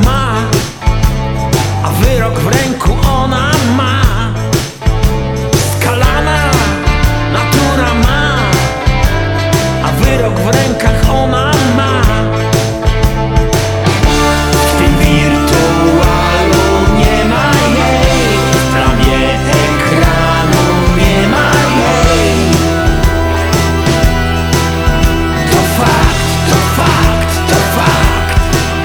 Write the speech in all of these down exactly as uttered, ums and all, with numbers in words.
ma, a wyrok w ręku ona ma. Skalana natura ma, a wyrok w rękach ona ma. W tym wirtualu nie ma jej, w plamie ekranu nie ma jej. To fakt, to fakt, to fakt.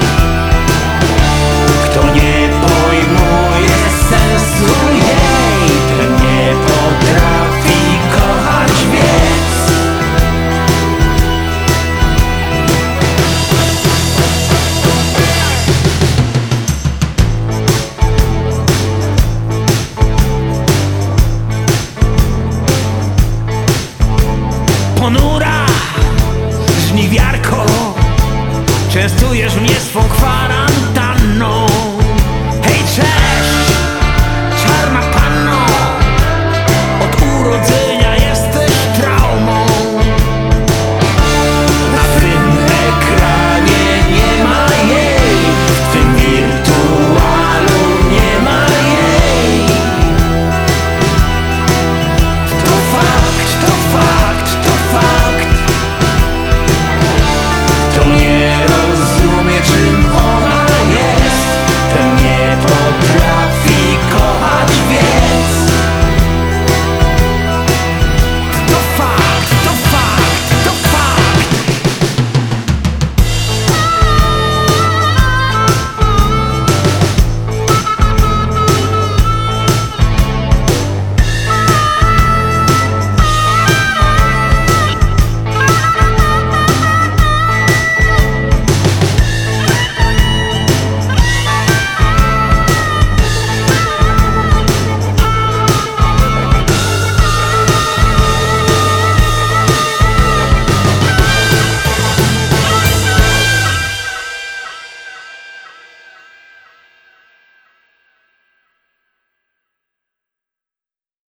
Kto nie pojmuje sensu jej, ten nie potrafi kochać wiec. Ponura żniwiarko, częstujesz mnie swą kwarantanną.